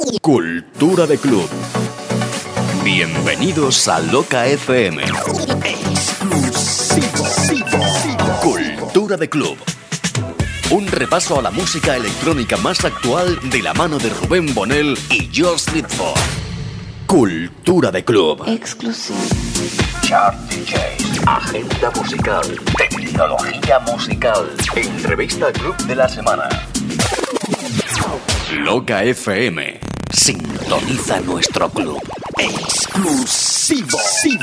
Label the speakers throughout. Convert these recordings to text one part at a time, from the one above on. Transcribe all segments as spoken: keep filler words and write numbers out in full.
Speaker 1: Cultura de club. Bienvenidos a Loca F M. Exclusivo. Cultura de club. Un repaso a la música electrónica más actual de la mano de Rubén Bonel y Josh Lidford. Cultura de club.
Speaker 2: Exclusivo.
Speaker 1: Chart D Js, agenda musical, tecnología musical, entrevista club de la semana. Loca F M. Sintoniza nuestro club. Exclusivo.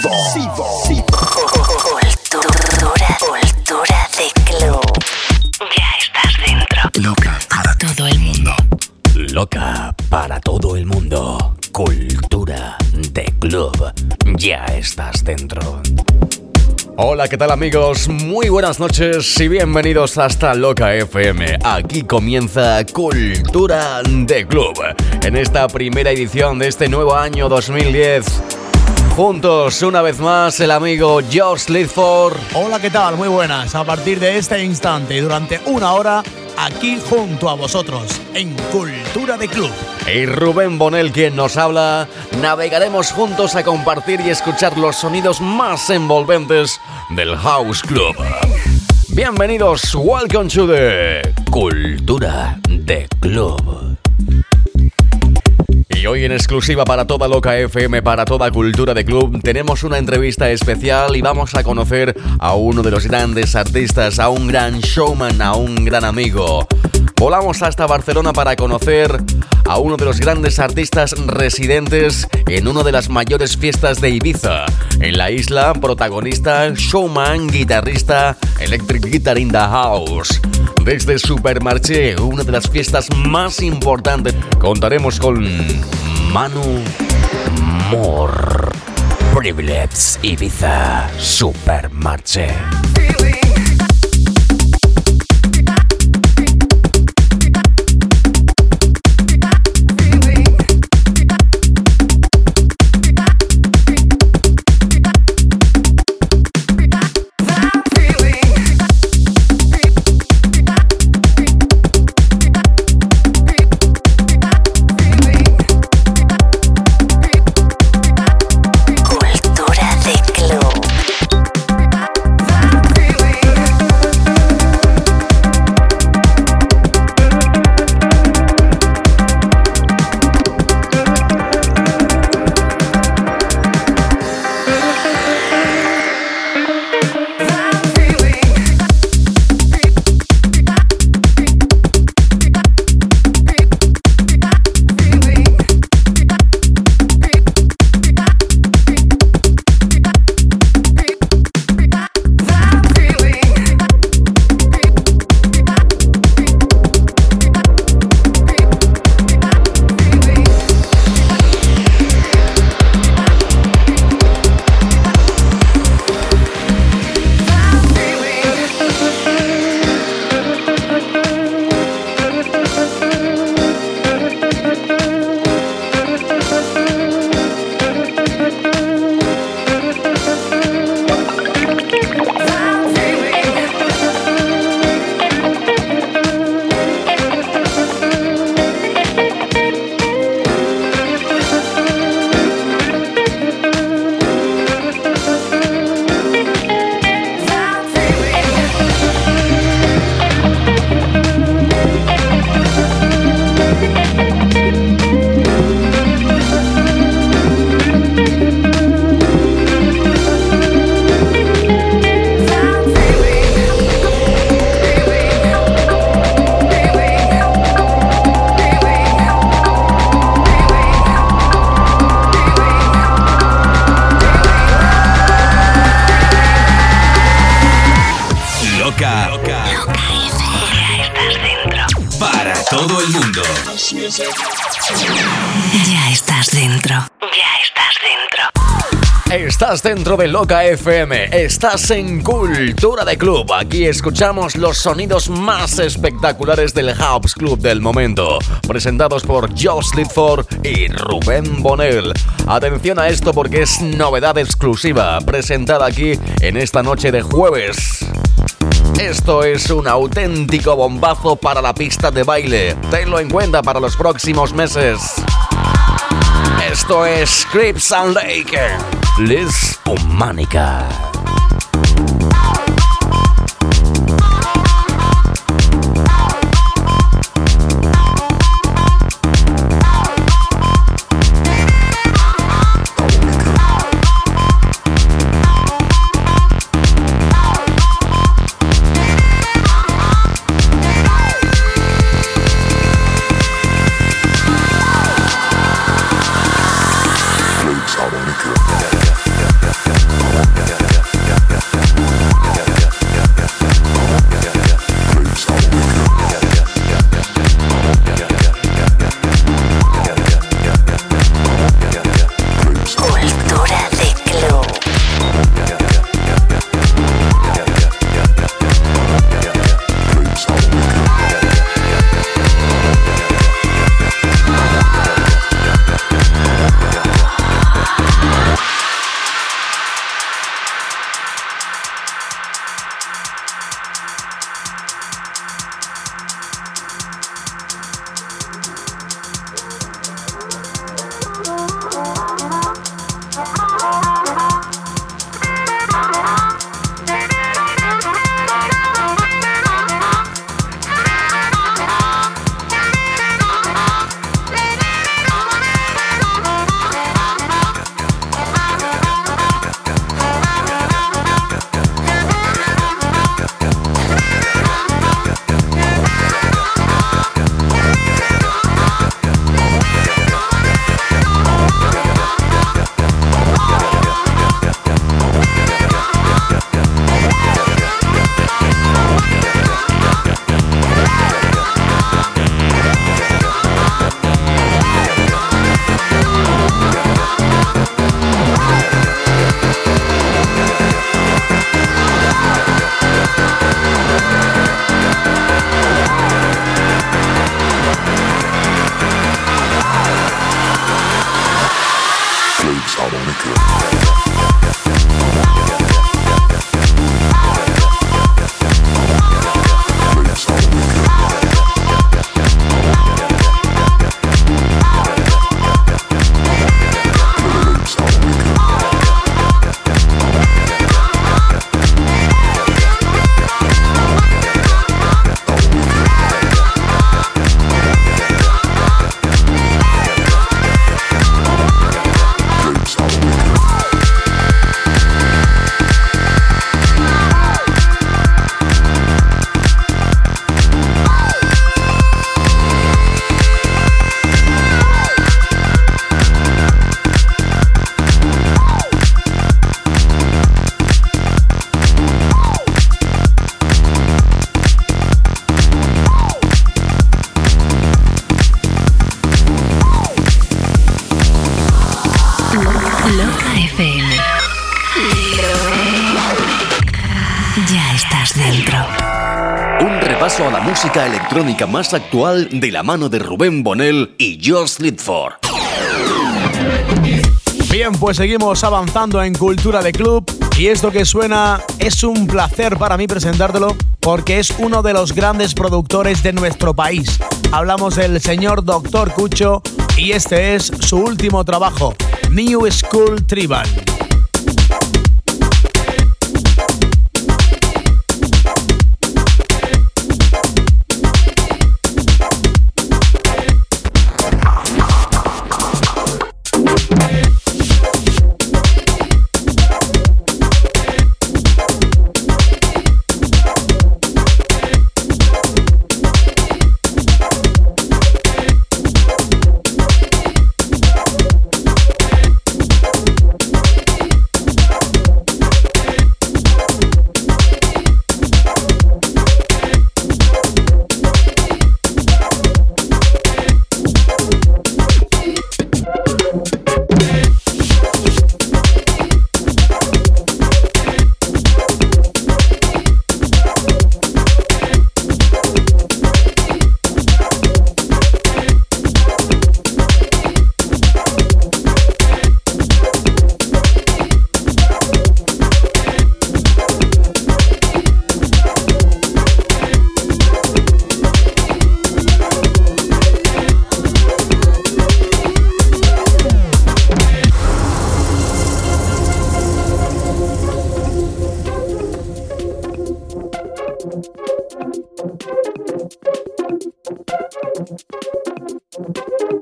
Speaker 2: Cultura, cultura de club. Ya estás dentro.
Speaker 1: Loca para todo el mundo. Loca para todo el mundo. Cultura de club. Ya estás dentro. Hola, ¿qué tal amigos? Muy buenas noches y bienvenidos hasta Loca F M. Aquí comienza Cultura de Club. En esta primera edición de este nuevo año dos mil diez. Juntos, una vez más, el amigo Josh Lidford.
Speaker 3: Hola, ¿qué tal? Muy buenas. A partir de este instante y durante una hora, aquí junto a vosotros, en Cultura de Club.
Speaker 1: Y Rubén Bonel, quien nos habla. Navegaremos juntos a compartir y escuchar los sonidos más envolventes del House Club. Bienvenidos, welcome to the Cultura de Club. Y hoy en exclusiva para toda Loca F M, para toda Cultura de Club, tenemos una entrevista especial y vamos a conocer a uno de los grandes artistas, a un gran showman, a un gran amigo. Volamos hasta Barcelona para conocer a uno de los grandes artistas residentes en una de las mayores fiestas de Ibiza. En la isla, protagonista, showman, guitarrista, electric guitar in the house. Desde Supermarché, una de las fiestas más importantes, contaremos con Manu Mor. Privilege Ibiza, Supermarché.
Speaker 2: Ya estás dentro. Ya estás dentro.
Speaker 1: Estás dentro de Loca F M. Estás en Cultura de Club. Aquí escuchamos los sonidos más espectaculares del House Club del momento, presentados por Josh Lidford y Rubén Bonel. Atención a esto porque es novedad exclusiva, presentada aquí en esta noche de jueves. Esto es un auténtico bombazo para la pista de baile. Tenlo en cuenta para los próximos meses. Esto es Crips and Lake, Liz Humanica. A la música electrónica más actual de la mano de Rubén Bonel y Josh Lidford.
Speaker 3: Bien, pues seguimos avanzando en Cultura de Club y esto que suena es un placer para mí presentártelo porque es uno de los grandes productores de nuestro país. Hablamos del señor Doctor Cucho y este es su último trabajo, New School Tribal.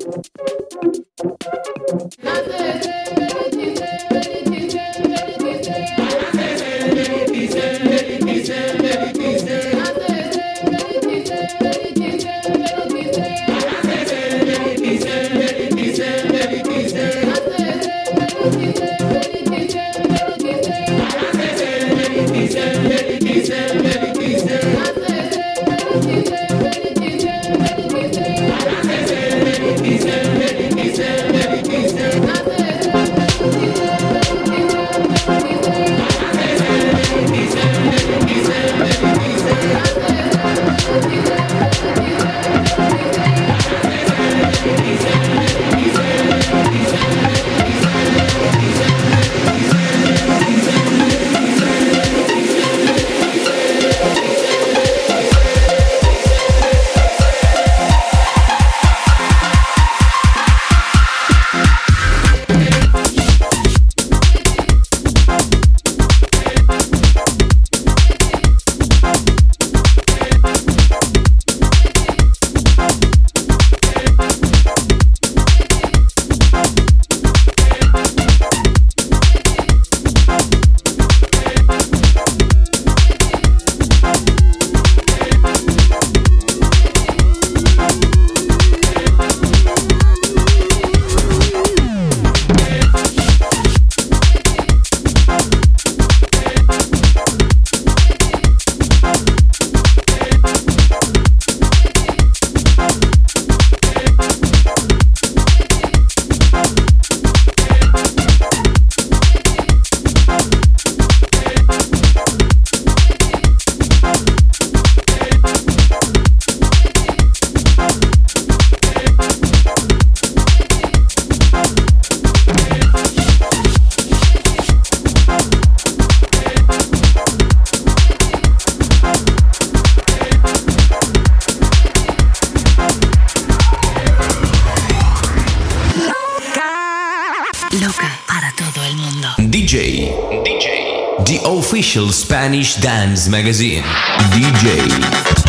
Speaker 4: Official Spanish Dance Magazine. D J.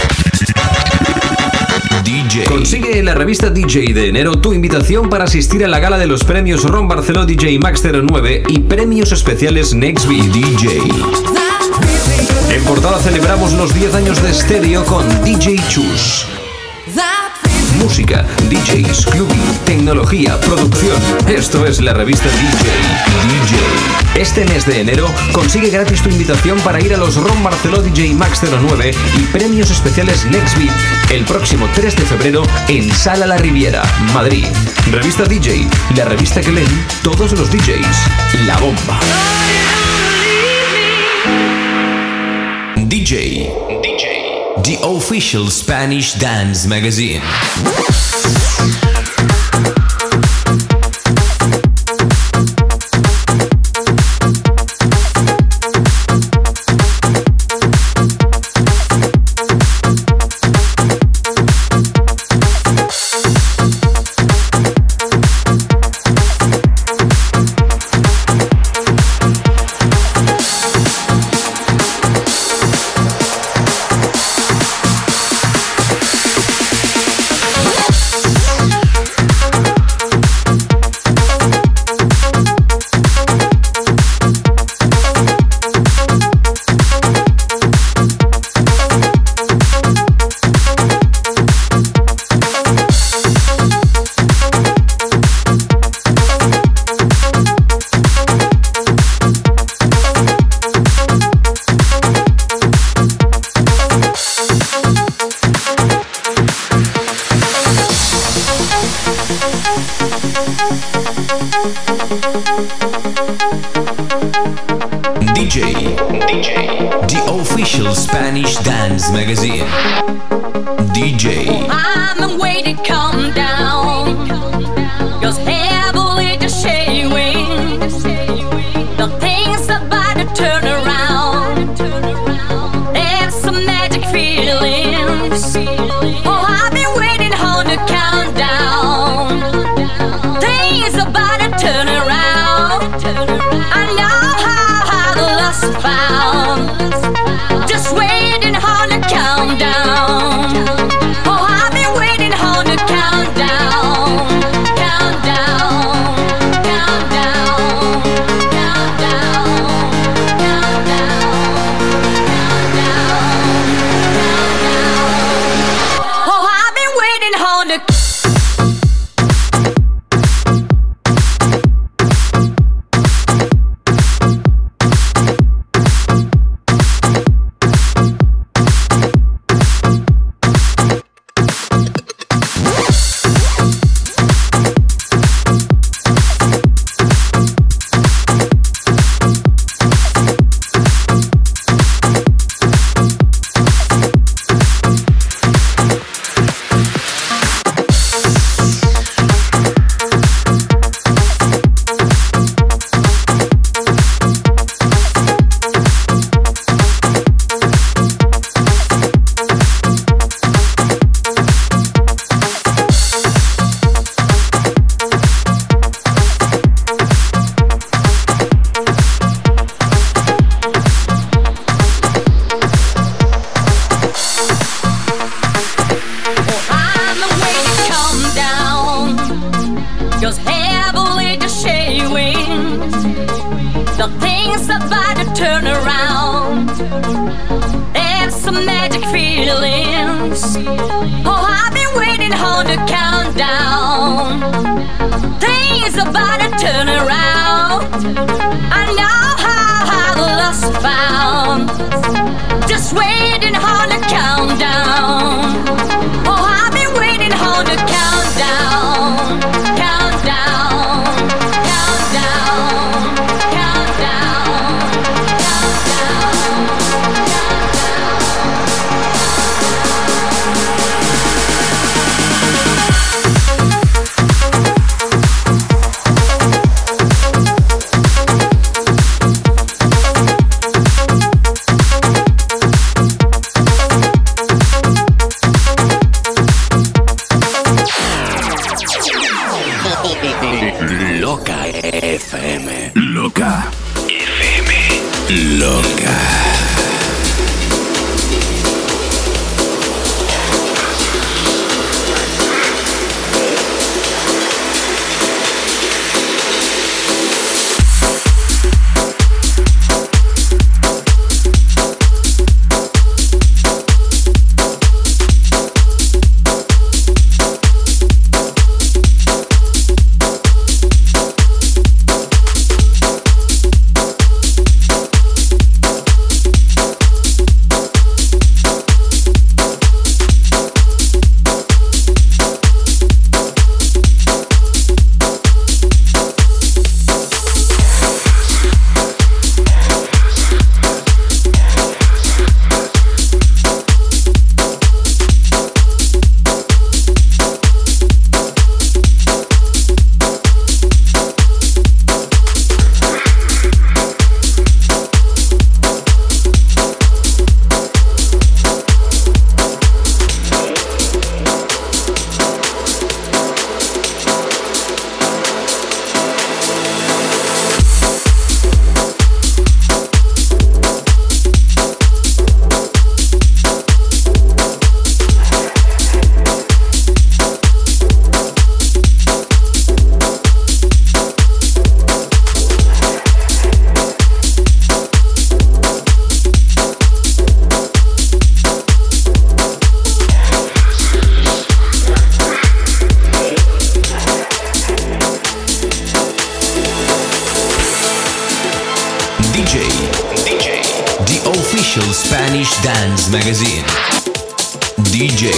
Speaker 4: D J. Consigue en la revista D J de enero tu invitación para asistir a la gala de los premios Ron Barceló D J Max cero nueve y premios especiales Nextbeat D J. En portada celebramos los diez años de Stereo con D J Chus. Música, D Js, clubbing, tecnología, producción. Esto es la revista D J. D J. Este mes de enero consigue gratis tu invitación para ir a los Ron Barceló D J Max cero nueve y premios especiales Nextbeat el próximo tres de febrero en Sala La Riviera, Madrid. Revista D J, la revista que leen todos los D Js. La bomba. D J. D J. The Official Spanish Dance Magazine. D J, D J, the official Spanish dance magazine. D J.
Speaker 5: I'm waiting, calm down. Cause heavily just shaking. The things about to turn around. There's some magic feelings. Oh, I've been waiting on the countdown. Things about to turn around. I know how, how the lost is found. Just waiting on the countdown. Oh, I've been waiting on the countdown. Just heavily to shade wings. The things about to turn around. There's some magic feelings. Oh, I've been waiting on the countdown. Things about to turn around. I know how I've lost found. Just waiting on the countdown. Oh, I've been waiting on the countdown. Countdown. Countdown. Countdown. Countdown.
Speaker 2: Loca F M. Loca F M. Loca.
Speaker 4: Spanish Dance Magazine. D J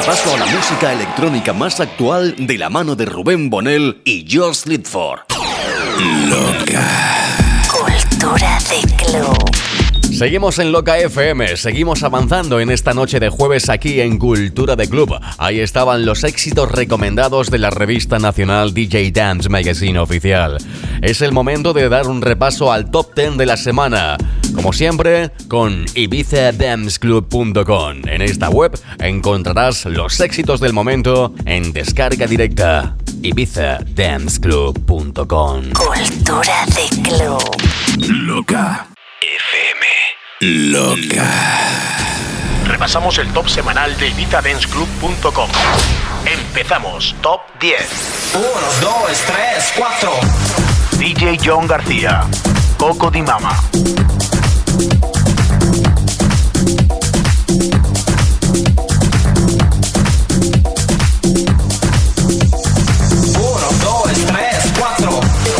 Speaker 1: repaso a la música electrónica más actual de la mano de Rubén Bonel y Josh Lidford.
Speaker 2: Loca.
Speaker 6: Cultura de club.
Speaker 1: Seguimos en Loca F M, seguimos avanzando en esta noche de jueves aquí en Cultura de Club. Ahí estaban los éxitos recomendados de la revista nacional D J Dance Magazine Oficial. Es el momento de dar un repaso al top diez de la semana. Como siempre, con Ibiza Dance Club punto com. En esta web encontrarás los éxitos del momento en descarga directa. Ibiza Dance Club punto com.
Speaker 6: Cultura de club.
Speaker 2: Loca F M. Loca.
Speaker 7: Repasamos el top semanal de Ibiza Dance Club punto com. Empezamos. Top diez.
Speaker 8: uno, dos, tres, cuatro.
Speaker 7: D J John García, Coco Di Mama.
Speaker 8: uno, dos, tres, cuatro.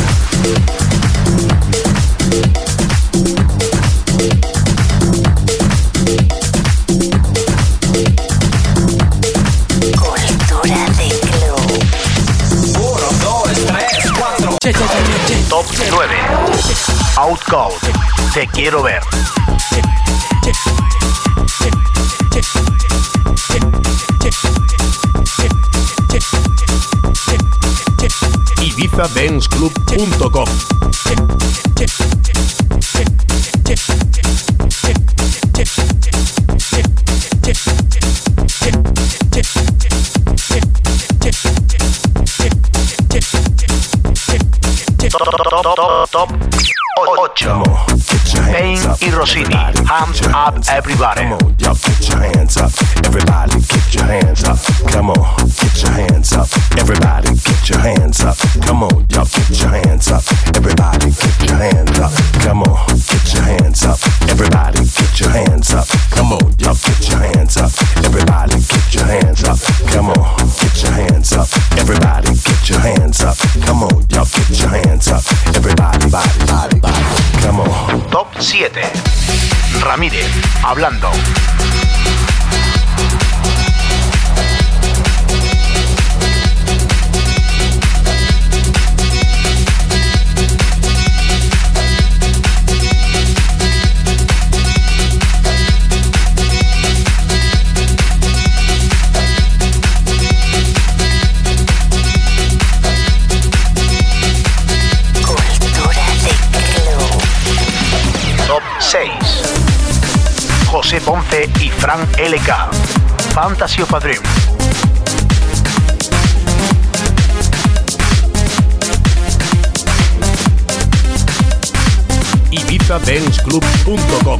Speaker 6: Cultura de club.
Speaker 8: uno, dos, tres, cuatro.
Speaker 7: Top nueve. Outcast, Te Quiero Ver.
Speaker 3: Ibiza Dance Club punto com.
Speaker 7: Top, top, top ocho. Pain y Rossini, Hands Up Everybody.
Speaker 9: Come on, y'all get your hands up. Everybody get your hands up. Come on, get your hands up. Everybody get your hands up. Come on, y'all get your hands up. Everybody get your hands up. Come on, get your hands up. Everybody get your hands up. Come on, y'all get your hands up. Everybody get your hands up. Come on, get your hands up. Everybody get your hands up. Come on, y'all get your hands up. Everybody, body, body, body. Come on.
Speaker 7: Top siete. Ramírez, Hablando. seis. José Ponce y Fran L K, Fantasy of a Dream.
Speaker 3: Ibiza Dance Club punto com.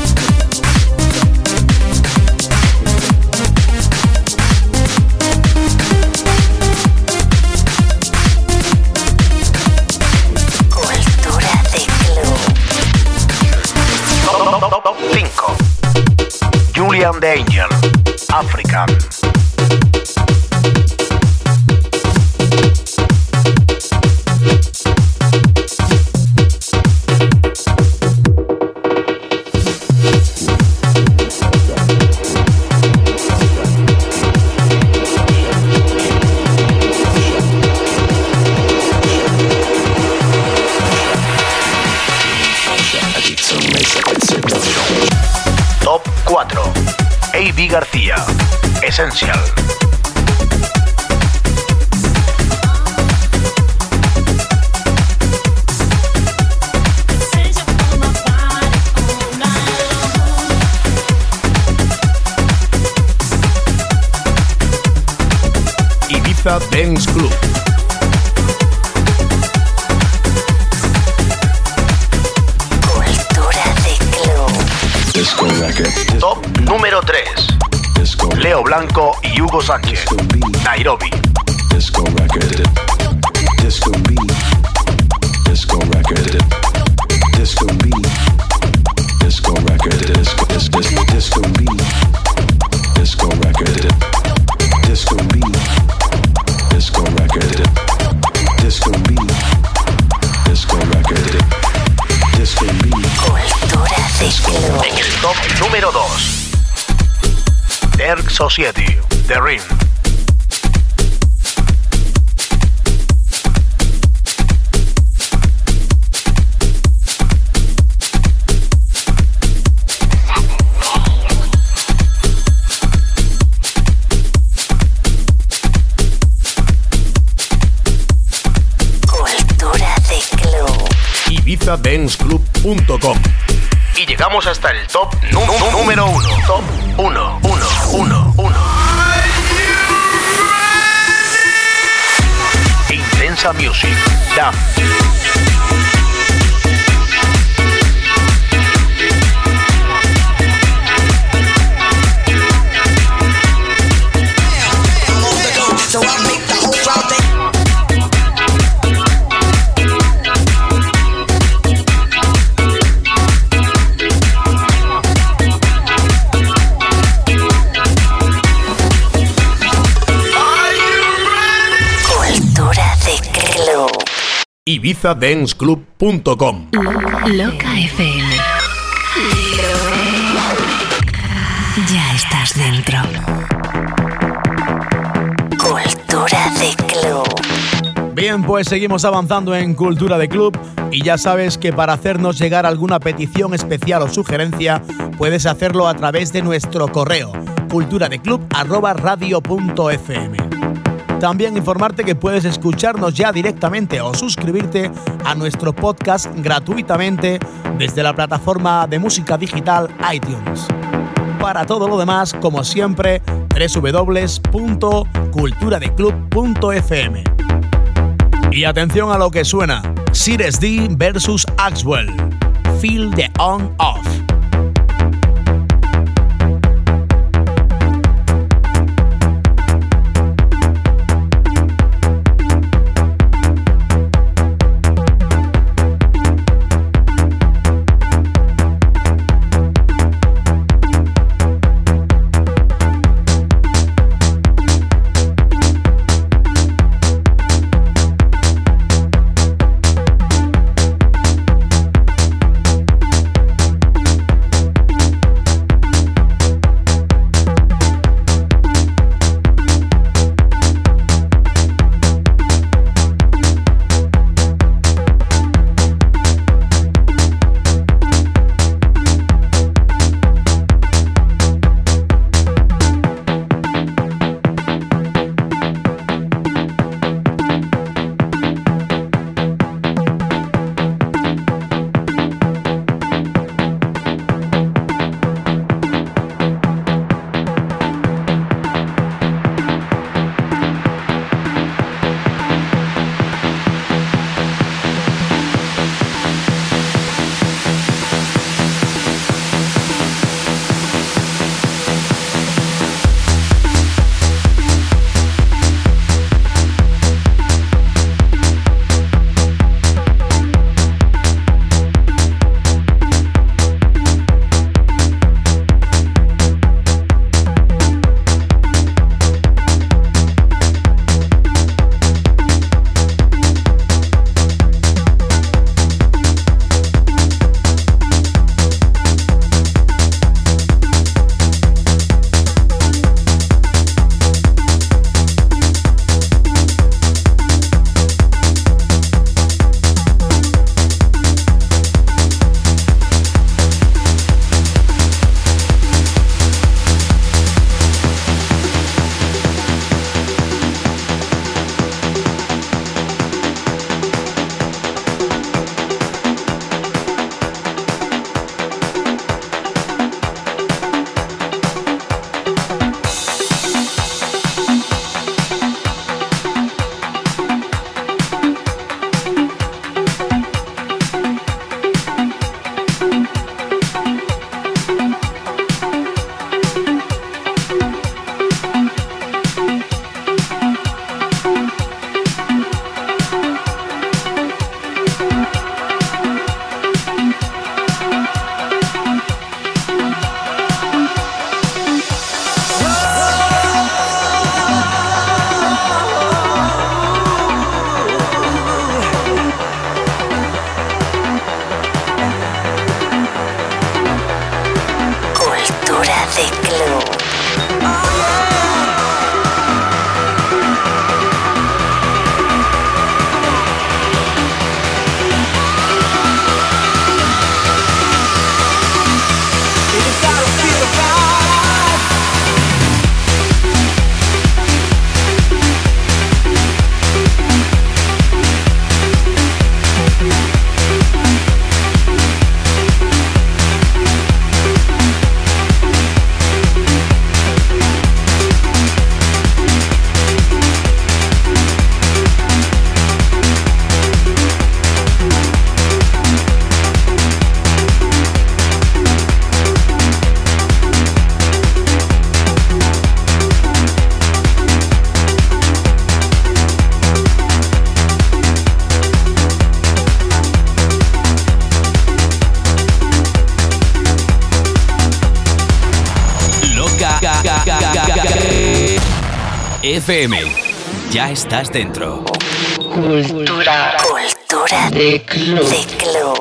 Speaker 7: cinco. Julian the Angel, African. Top cuatro. A B García, Essential.
Speaker 3: Ibiza Dance Club.
Speaker 7: Top número tres. Leo Blanco y Hugo Sánchez, Nairobi.
Speaker 9: Disco record. Disco beat. Disco record. Disco beat. Disco record. Disco disco disco beat. Disco record. Disco beat. Disco record. Disco beat. Disco record. Disco beat.
Speaker 6: Cultura de club.
Speaker 7: En el top número dos. Derk Society, The Rim.
Speaker 9: Ibiza Dance Club punto com.
Speaker 7: Y llegamos hasta el top nú- nú- número uno. Top uno, uno, uno, uno. Intensa Music, Dam.
Speaker 9: Ibiza Dance Club punto com.
Speaker 6: Loca F M. Ya estás dentro. Cultura de Club.
Speaker 3: Bien, pues seguimos avanzando en Cultura de Club y ya sabes que para hacernos llegar alguna petición especial o sugerencia puedes hacerlo a través de nuestro correo culturadeclub arroba radio punto f m. También informarte que puedes escucharnos ya directamente o suscribirte a nuestro podcast gratuitamente desde la plataforma de música digital iTunes. Para todo lo demás, como siempre, doble u doble u doble u punto culturadeclub punto f m. Y atención a lo que suena: Sires D versus Axwell. Feel the on-off.
Speaker 4: F M. Ya estás dentro.
Speaker 6: Cultura. Cultura de club. De club.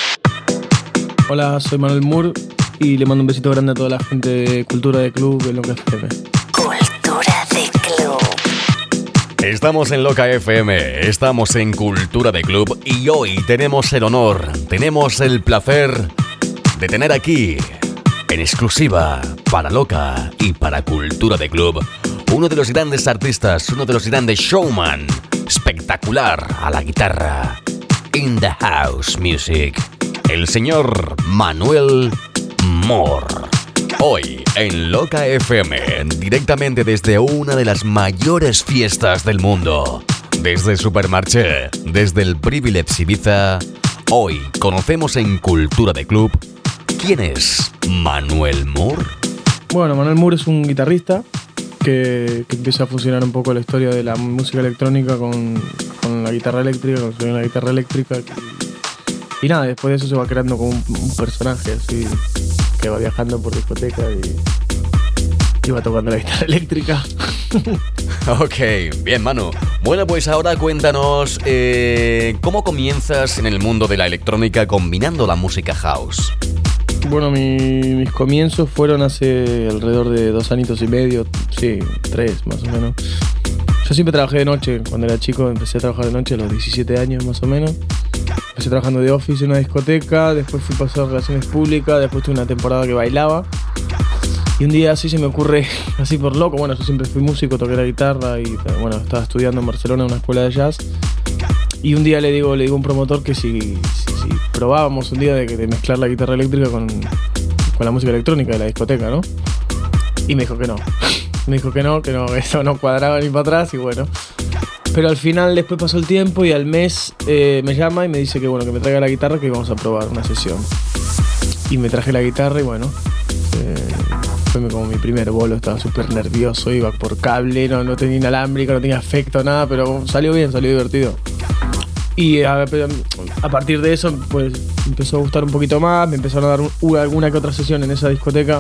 Speaker 10: Hola, soy Manuel Moore y le mando un besito grande a toda la gente de Cultura de Club en Loca F M.
Speaker 6: Cultura de club.
Speaker 1: Estamos en Loca F M, estamos en Cultura de Club y hoy tenemos el honor, tenemos el placer de tener aquí, en exclusiva, para Loca y para Cultura de Club, uno de los grandes artistas, uno de los grandes showman, espectacular a la guitarra, in the house music, el señor Manuel Moore. Hoy en Loca F M, directamente desde una de las mayores fiestas del mundo, desde Supermarché, desde el Privilege Ibiza, hoy conocemos en Cultura de Club quién es Manuel Moore.
Speaker 10: Bueno, Manuel Moore es un guitarrista que, que empieza a fusionar un poco la historia de la música electrónica con, con la guitarra eléctrica, con el sonido de la guitarra eléctrica. Y, y nada, después de eso se va creando como un, un personaje así, que va viajando por discoteca y, y va tocando la guitarra eléctrica.
Speaker 1: Ok, bien, Manu. Bueno, pues ahora cuéntanos eh, cómo comienzas en el mundo de la electrónica combinando la música house.
Speaker 10: Bueno, mi, mis comienzos fueron hace alrededor de dos añitos y medio, sí, tres más o menos. Yo siempre trabajé de noche, cuando era chico empecé a trabajar de noche a los diecisiete años más o menos. Empecé trabajando de office en una discoteca, después fui pasar a relaciones públicas, después tuve una temporada que bailaba. Y un día así se me ocurre, así por loco, bueno, yo siempre fui músico, toqué la guitarra y bueno, estaba estudiando en Barcelona en una escuela de jazz. Y un día le digo, le digo a un promotor que si, si, si probábamos un día de, de mezclar la guitarra eléctrica con, con la música electrónica de la discoteca, ¿no? Y me dijo que no. Me dijo que no, que no, eso no cuadraba ni para atrás y bueno. Pero al final después pasó el tiempo y al mes eh, me llama y me dice que bueno, que me traiga la guitarra, que íbamos a probar una sesión. Y me traje la guitarra y bueno, eh, fue como mi primer bolo, estaba súper nervioso, iba por cable, no, no tenía inalámbrico, no tenía efecto, nada, pero salió bien, salió divertido. Y a, a partir de eso pues empezó a gustar un poquito más, me empezaron a dar un, alguna que otra sesión en esa discoteca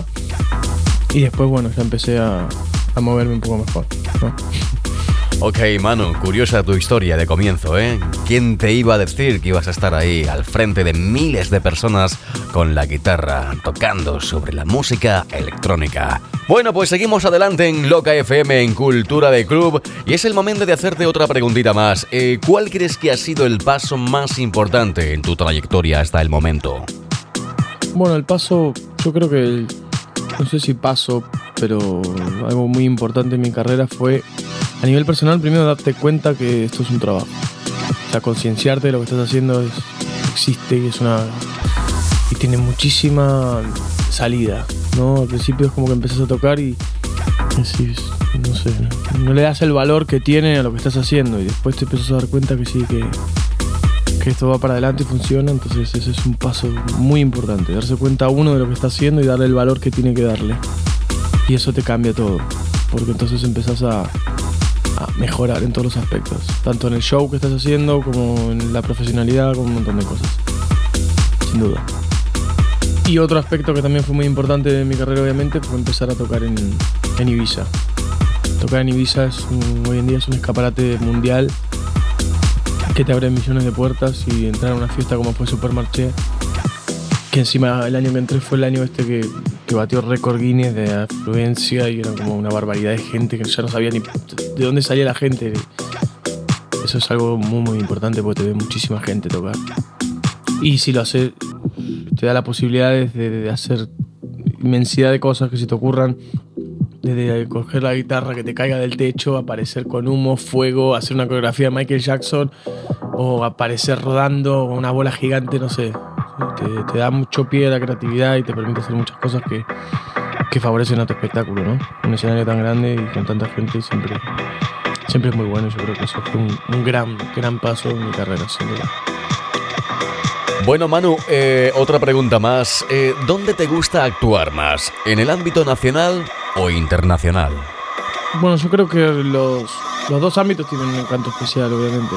Speaker 10: y después bueno, ya empecé a, a moverme un poco mejor, ¿no?
Speaker 1: Ok, Manu, curiosa tu historia de comienzo, ¿eh? ¿Quién te iba a decir que ibas a estar ahí al frente de miles de personas con la guitarra tocando sobre la música electrónica? Bueno, pues seguimos adelante en Loca F M, en Cultura de Club, y es el momento de hacerte otra preguntita más. Eh, ¿Cuál crees que ha sido el paso más importante en tu trayectoria hasta el momento?
Speaker 10: Bueno, el paso, yo creo que, el, no sé si paso, pero algo muy importante en mi carrera fue, a nivel personal, primero darte cuenta que esto es un trabajo. O sea, concienciarte de lo que estás haciendo es, existe y es una y tiene muchísima salida, ¿no? Al principio es como que empezás a tocar y decís, no sé, no le das el valor que tiene a lo que estás haciendo y después te empiezas a dar cuenta que sí, que, que esto va para adelante y funciona. Entonces ese es un paso muy importante, darse cuenta uno de lo que está haciendo y darle el valor que tiene que darle. Y eso te cambia todo, porque entonces empezás a a mejorar en todos los aspectos, tanto en el show que estás haciendo como en la profesionalidad, como un montón de cosas, sin duda. Y otro aspecto que también fue muy importante de mi carrera, obviamente, fue empezar a tocar en, en Ibiza. Tocar en Ibiza es un, hoy en día es un escaparate mundial que te abre millones de puertas, y entrar a una fiesta como fue Supermarché, que encima el año que entré fue el año este que, que batió récord Guinness de afluencia y era como una barbaridad de gente que ya no sabía ni de dónde salía la gente. Eso es algo muy muy importante porque te ve muchísima gente tocar. Y si lo haces, te da la posibilidad de, de hacer inmensidad de cosas que se te ocurran, desde coger la guitarra que te caiga del techo, aparecer con humo, fuego, hacer una coreografía de Michael Jackson o aparecer rodando con una bola gigante, no sé. Te, te da mucho pie a la creatividad y te permite hacer muchas cosas que, que favorecen a tu espectáculo, ¿no? Un escenario tan grande y con tanta gente siempre, siempre es muy bueno. Yo creo que eso fue un, un gran, gran paso en mi carrera, sin duda.
Speaker 1: Bueno, Manu, eh, otra pregunta más. Eh, ¿Dónde te gusta actuar más? ¿En el ámbito nacional o internacional?
Speaker 10: Bueno, yo creo que los, los dos ámbitos tienen un encanto especial, obviamente.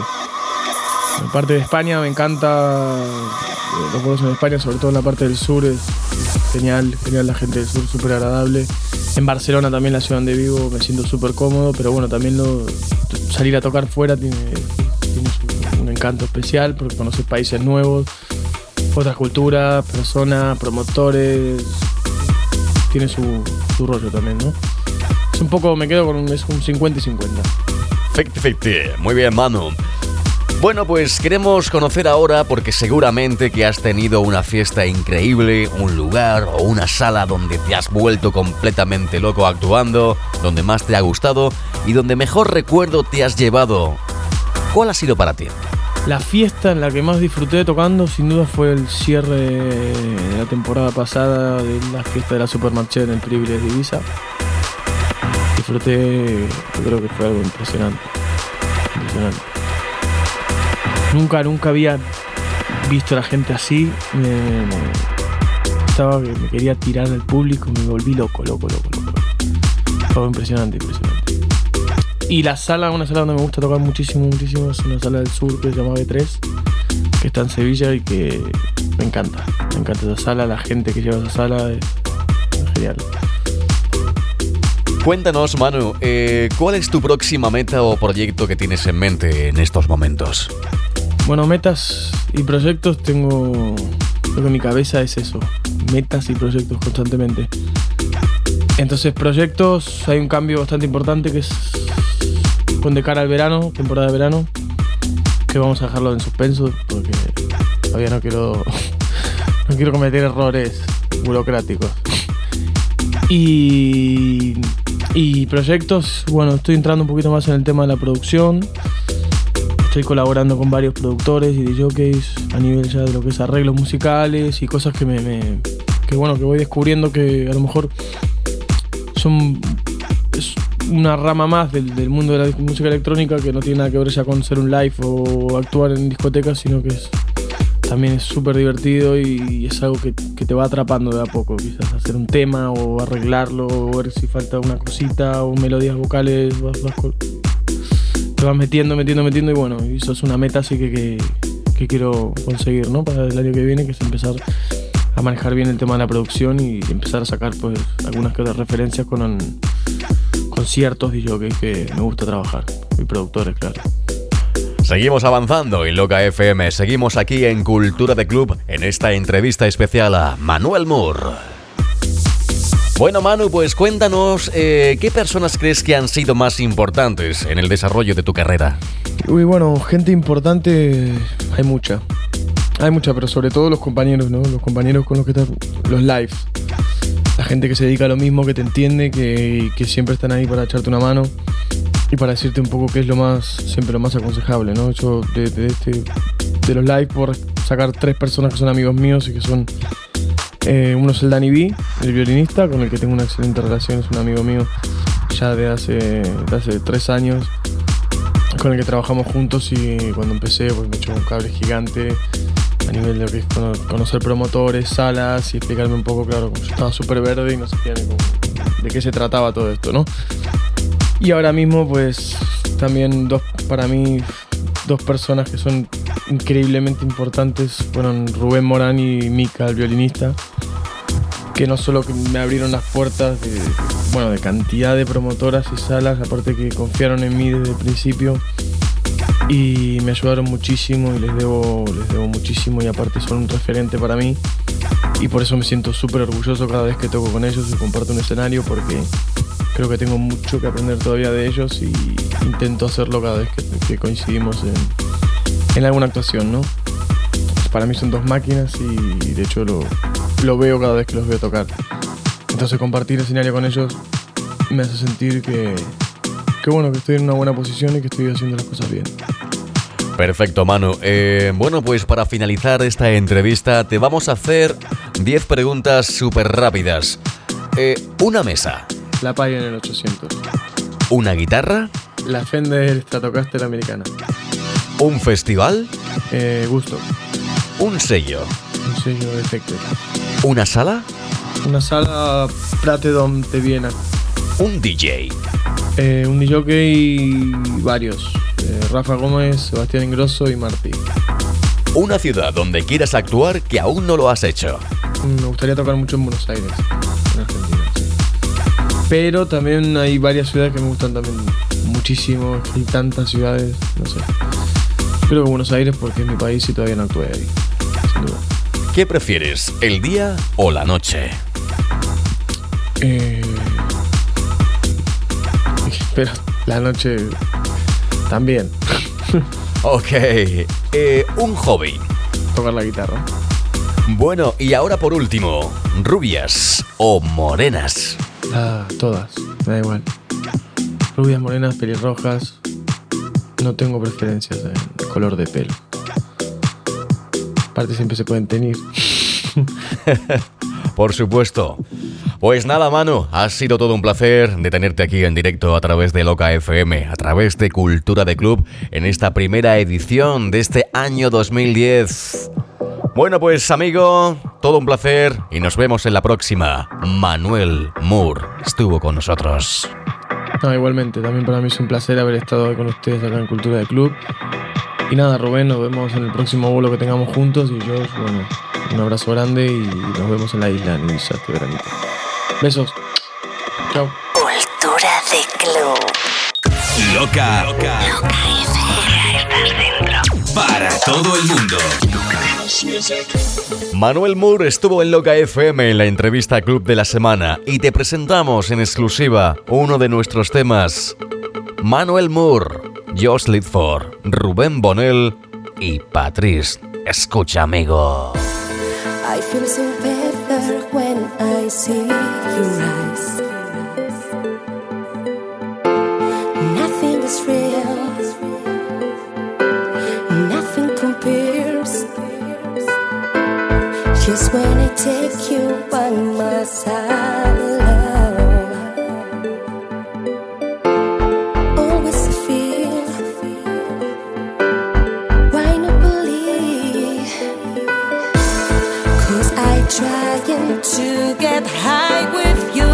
Speaker 10: En parte de España me encanta, los bolos en España, sobre todo en la parte del sur, es, genial, genial, la gente del sur súper agradable. En Barcelona también, la ciudad donde vivo, me siento súper cómodo, pero bueno, también lo, salir a tocar fuera tiene, tiene su, un encanto especial porque conoces países nuevos, otras culturas, personas, promotores, tiene su, su rollo también, ¿no? Es un poco, me quedo con un, es un cincuenta y cincuenta.
Speaker 1: cincuenta cincuenta, muy bien, Manu. Bueno, pues queremos conocer ahora, porque seguramente que has tenido una fiesta increíble, un lugar o una sala donde te has vuelto completamente loco actuando, donde más te ha gustado y donde mejor recuerdo te has llevado. ¿Cuál ha sido para ti?
Speaker 10: La fiesta en la que más disfruté tocando, sin duda, fue el cierre de la temporada pasada de la fiesta de la Supermarché en el Privilege de Ibiza. Disfruté, yo creo que fue algo impresionante. Impresionante. Nunca, nunca había visto a la gente así. Me, me, estaba, me quería tirar al público, me volví loco, loco, loco, loco. Fue impresionante, impresionante. Y la sala, una sala donde me gusta tocar muchísimo, muchísimo, es una sala del sur que se llama B tres, que está en Sevilla y que me encanta. Me encanta esa sala, la gente que lleva esa sala es, es genial.
Speaker 1: Cuéntanos, Manu, eh, ¿cuál es tu próxima meta o proyecto que tienes en mente en estos momentos?
Speaker 10: Bueno, metas y proyectos tengo... Creo que en mi cabeza es eso. Metas y proyectos constantemente. Entonces, proyectos, hay un cambio bastante importante que es con de cara al verano, temporada de verano, que vamos a dejarlo en suspenso porque todavía no quiero... no quiero cometer errores burocráticos. Y... Y proyectos, bueno, estoy entrando un poquito más en el tema de la producción. Estoy colaborando con varios productores y D Js a nivel ya de lo que es arreglos musicales y cosas que me, me que bueno, que voy descubriendo que a lo mejor son es una rama más del, del mundo de la música electrónica que no tiene nada que ver ya con ser un live o actuar en discotecas, sino que es también es súper divertido y es algo que, que te va atrapando de a poco, quizás hacer un tema o arreglarlo o ver si falta una cosita o melodías vocales, vas, vas, te vas metiendo, metiendo, metiendo y bueno, eso es una meta así que, que, que quiero conseguir, ¿no? Para el año que viene, que es empezar a manejar bien el tema de la producción y empezar a sacar pues algunas que otras referencias con, con ciertos D Js que me gusta trabajar y productores, claro.
Speaker 1: Seguimos avanzando en Loca F M, seguimos aquí en Cultura de Club en esta entrevista especial a Manuel Moore. Bueno, Manu, pues cuéntanos, eh, ¿qué personas crees que han sido más importantes en el desarrollo de tu carrera?
Speaker 10: Uy, bueno, gente importante hay mucha. Hay mucha, pero sobre todo los compañeros, ¿no? Los compañeros con los que están, los lives. La gente que se dedica a lo mismo, que te entiende, que, que siempre están ahí para echarte una mano y para decirte un poco qué es lo más, siempre lo más aconsejable, ¿no? Yo de, de, este, de los live por sacar tres personas que son amigos míos y que son... Eh, uno es el Dani B, el violinista, con el que tengo una excelente relación, es un amigo mío ya de hace, de hace tres años, con el que trabajamos juntos y cuando empecé pues me echó un cable gigante a nivel de lo que es conocer promotores, salas y explicarme un poco, claro, como yo estaba súper verde y no sabía ni cómo, de qué se trataba todo esto, ¿no? Y ahora mismo pues también dos, para mí, dos personas que son increíblemente importantes fueron Rubén Morán y Mika, el violinista, que no solo que me abrieron las puertas de, bueno, de cantidad de promotoras y salas, aparte que confiaron en mí desde el principio y me ayudaron muchísimo y les debo, les debo muchísimo y aparte son un referente para mí y por eso me siento súper orgulloso cada vez que toco con ellos y comparto un escenario porque creo que tengo mucho que aprender todavía de ellos y intento hacerlo cada vez que, que coincidimos en, en alguna actuación, ¿no? Para mí son dos máquinas y de hecho lo, lo veo cada vez que los veo tocar. Entonces compartir escenario con ellos me hace sentir que, que bueno, que estoy en una buena posición y que estoy haciendo las cosas bien.
Speaker 1: Perfecto, Manu. Eh, bueno, pues para finalizar esta entrevista te vamos a hacer diez preguntas súper rápidas. Eh, una mesa.
Speaker 10: La Pioneer ochocientos.
Speaker 1: Una guitarra.
Speaker 10: La Fender Stratocaster americana.
Speaker 1: Un festival.
Speaker 10: Eh, Gusto.
Speaker 1: Un sello.
Speaker 10: Un sello de efecto.
Speaker 1: Una sala.
Speaker 10: Una sala Pratedom de Viena.
Speaker 1: Un D J.
Speaker 10: Eh, un D J y varios. Eh, Rafa Gómez, Sebastián Ingrosso y Martí.
Speaker 1: Una ciudad donde quieras actuar que aún no lo has hecho.
Speaker 10: me gustaría tocar mucho en Buenos Aires, en Argentina. Sí. Pero también hay varias ciudades que me gustan también muchísimo. Hay tantas ciudades, no sé. Creo que Buenos Aires porque es mi país y todavía no actué ahí, sin duda.
Speaker 1: ¿Qué prefieres, el día o la noche?
Speaker 10: Eh... Pero la noche también.
Speaker 1: Ok, eh, un hobby.
Speaker 10: Tocar la guitarra.
Speaker 1: Bueno, y ahora por último, ¿rubias o morenas?
Speaker 10: Ah, todas, me da igual. Rubias, morenas, pelirrojas. No tengo preferencias en color de pelo. Aparte siempre se pueden teñir.
Speaker 1: Por supuesto. Pues nada, Manu, ha sido todo un placer de tenerte aquí en directo a través de Loca F M, a través de Cultura de Club, en esta primera edición de este año dos mil diez. Bueno, pues amigo, todo un placer y nos vemos en la próxima. Manuel Moore estuvo con nosotros.
Speaker 10: No, igualmente, también para mí es un placer haber estado con ustedes acá en Cultura de Club. Y nada, Rubén, nos vemos en el próximo vuelo que tengamos juntos. Y yo, bueno, un abrazo grande y nos vemos en la isla en Ibiza este veranito. Besos. Chao.
Speaker 6: Cultura de Club.
Speaker 2: Loca. Loca.
Speaker 6: Loca F M.
Speaker 2: Para todo el mundo.
Speaker 1: Manuel Moore estuvo en Loca F M en la entrevista Club de la semana y te presentamos en exclusiva uno de nuestros temas. Manuel Moore, Josh Lidford, Rubén Bonell y Patrice. Escucha, amigo.
Speaker 11: I feel so better when I see your eyes. Nothing is real. Nothing compares. Just when I take you by my side, always feel. Why not believe? 'Cause I trying to get high with you,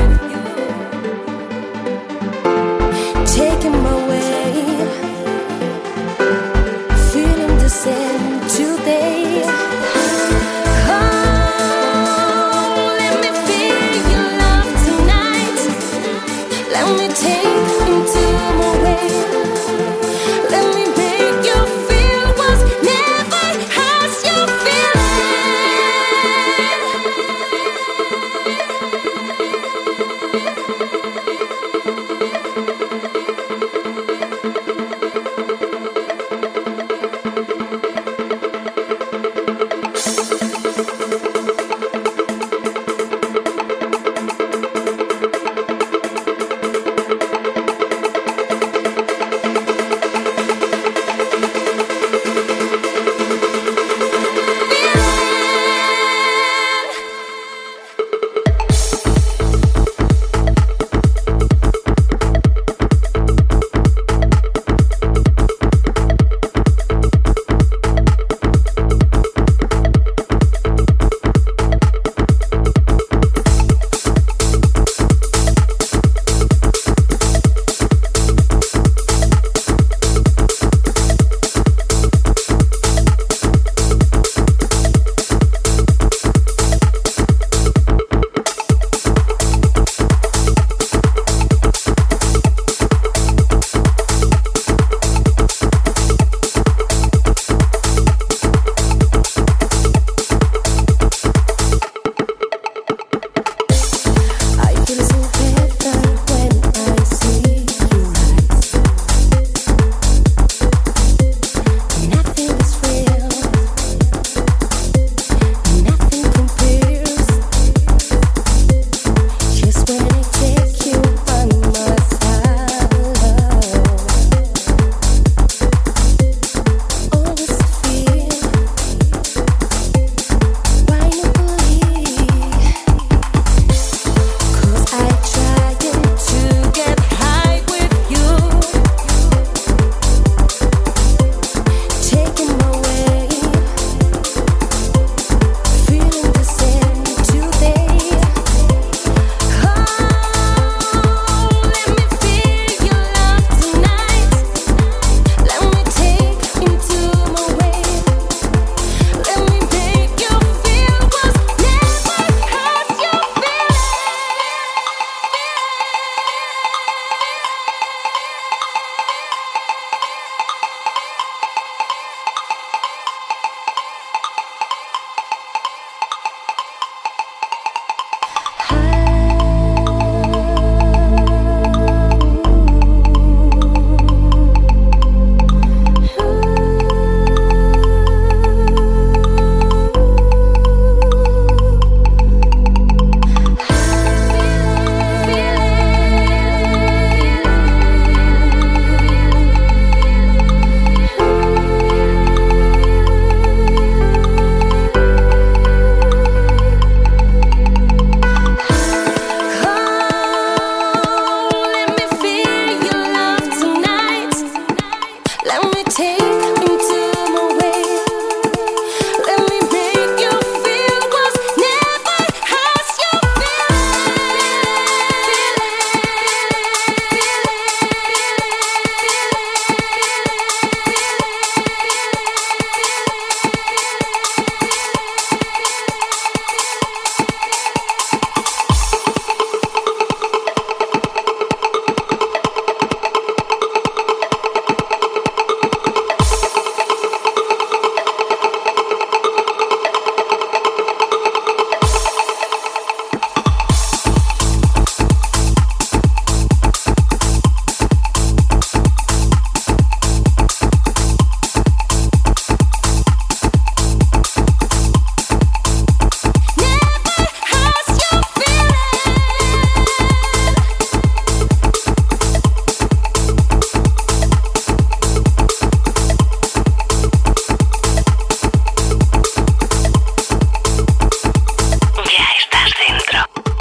Speaker 11: taking my way, feeling the same today. Oh, let me feel your love tonight. Let me take into my way. Let me make you feel what's never has you feeling.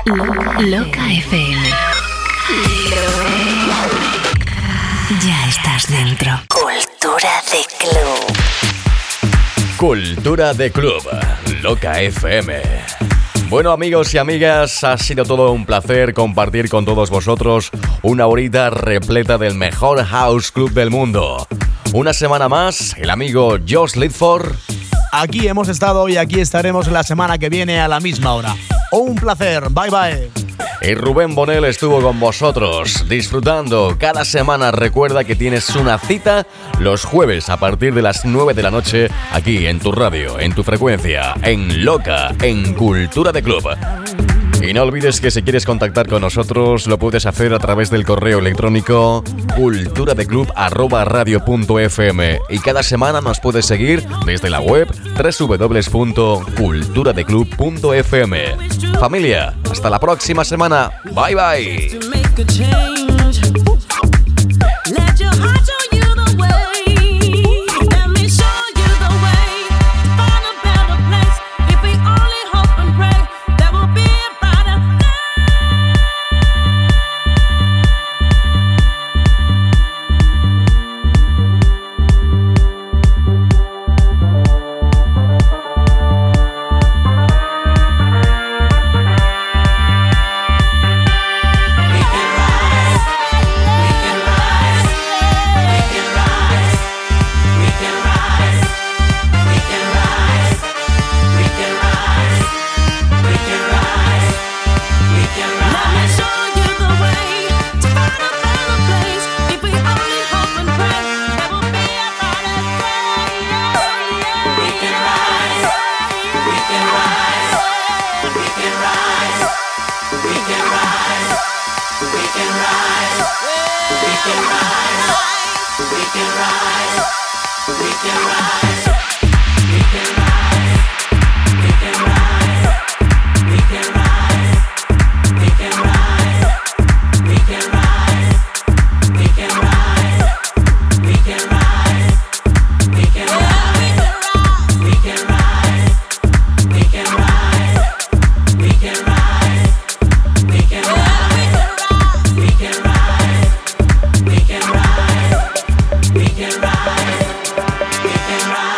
Speaker 6: Loca F M. Ya estás dentro. Cultura de club.
Speaker 1: Cultura de club. Loca F M. Bueno, amigos y amigas, ha sido todo un placer compartir con todos vosotros una horita repleta del mejor house club del mundo. Una semana más, el amigo Josh Lidford.
Speaker 3: Aquí hemos estado y aquí estaremos la semana que viene a la misma hora. Un placer, bye bye.
Speaker 1: Y Rubén Bonel estuvo con vosotros, disfrutando. Cada semana recuerda que tienes una cita los jueves a partir de las nueve de la noche, aquí en tu radio, en tu frecuencia, en Loca, en Cultura de Club. Y no olvides que si quieres contactar con nosotros lo puedes hacer a través del correo electrónico culturadeclub arroba radio punto f m, y cada semana nos puedes seguir desde la web doble u doble u doble u punto culturadeclub punto f m. Familia, hasta la próxima semana. Bye bye.
Speaker 11: We can ride.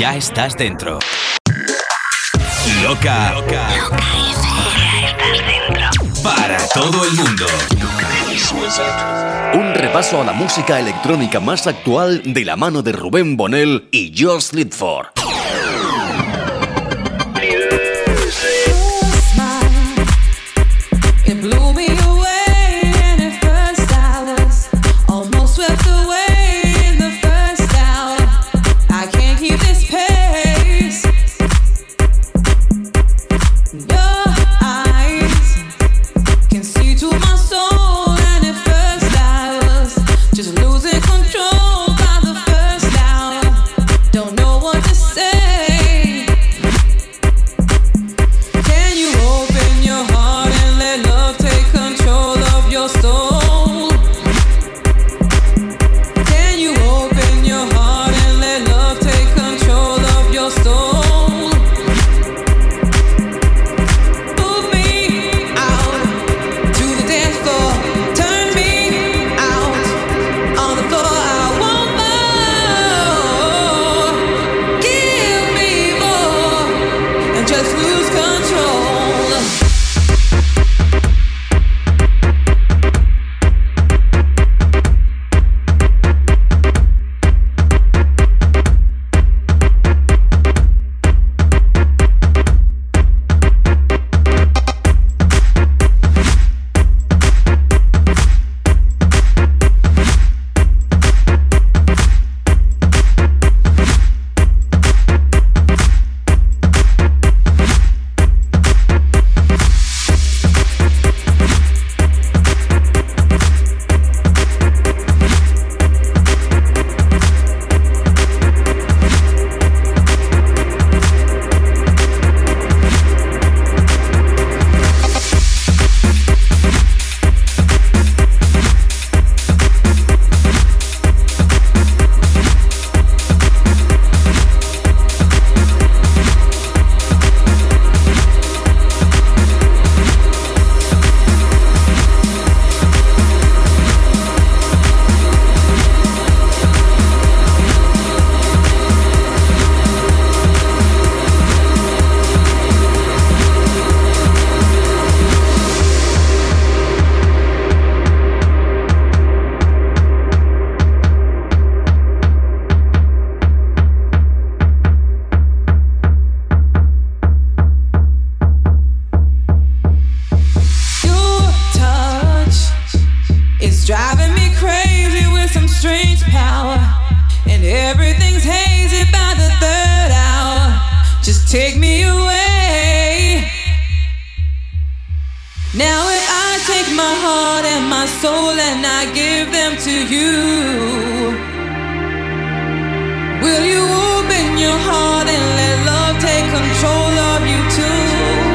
Speaker 2: Ya estás dentro. Loca. Loca.
Speaker 6: Loca F M. Ya estás dentro.
Speaker 2: Para todo el mundo.
Speaker 1: Un repaso a la música electrónica más actual de la mano de Rubén Bonel y Josh Lidford.
Speaker 11: It blew me away in the first hours. Almost swept away in the first hour. I can't keep this pace. Your eyes can see to my soul, and at first I was just losing control by the first hour. Don't know what to say. Can you open your heart and let love take control of your soul? Can you open your heart and let love take control of your soul? Move me out to the dance floor. Turn me out on the floor. I want more. Give me more and just lose control. Your touch is driving me crazy with some strange power, and everything's hazy by the third hour. Just take me away. Now if I take my heart and my soul and I give them to you, will you open your heart and let love take control of you too?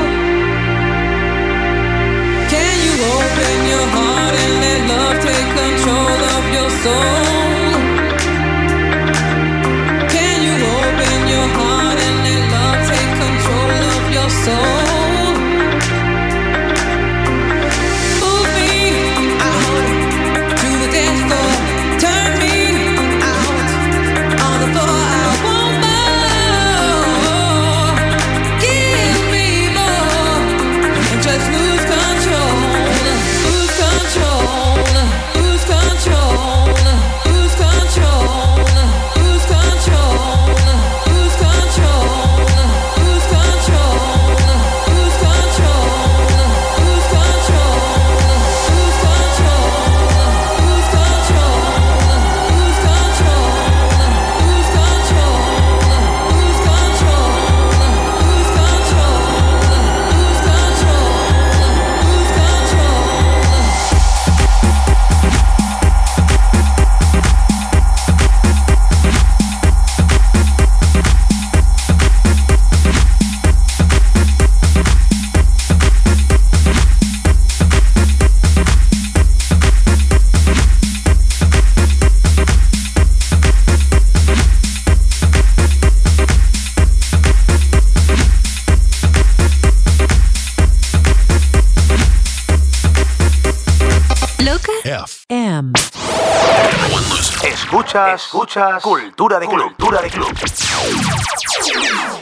Speaker 11: Can you open your heart and let love take control of your soul? Can you open your heart and let love take control of your soul? Move me out to the dance floor. Turn me out on the floor. I want more. Give me more and just lose control. Lose control. Lose control. Lose control. Lose control. Lose control. Lose control. Lose control. Lose control. Lose control. Lose control. Lose control. Lose control. Lose control. Lose control. Lose control. Lose
Speaker 6: Loca
Speaker 12: F
Speaker 6: M.
Speaker 7: Escucha Escuchas, escuchas Cultura de Club. Cultura de Club.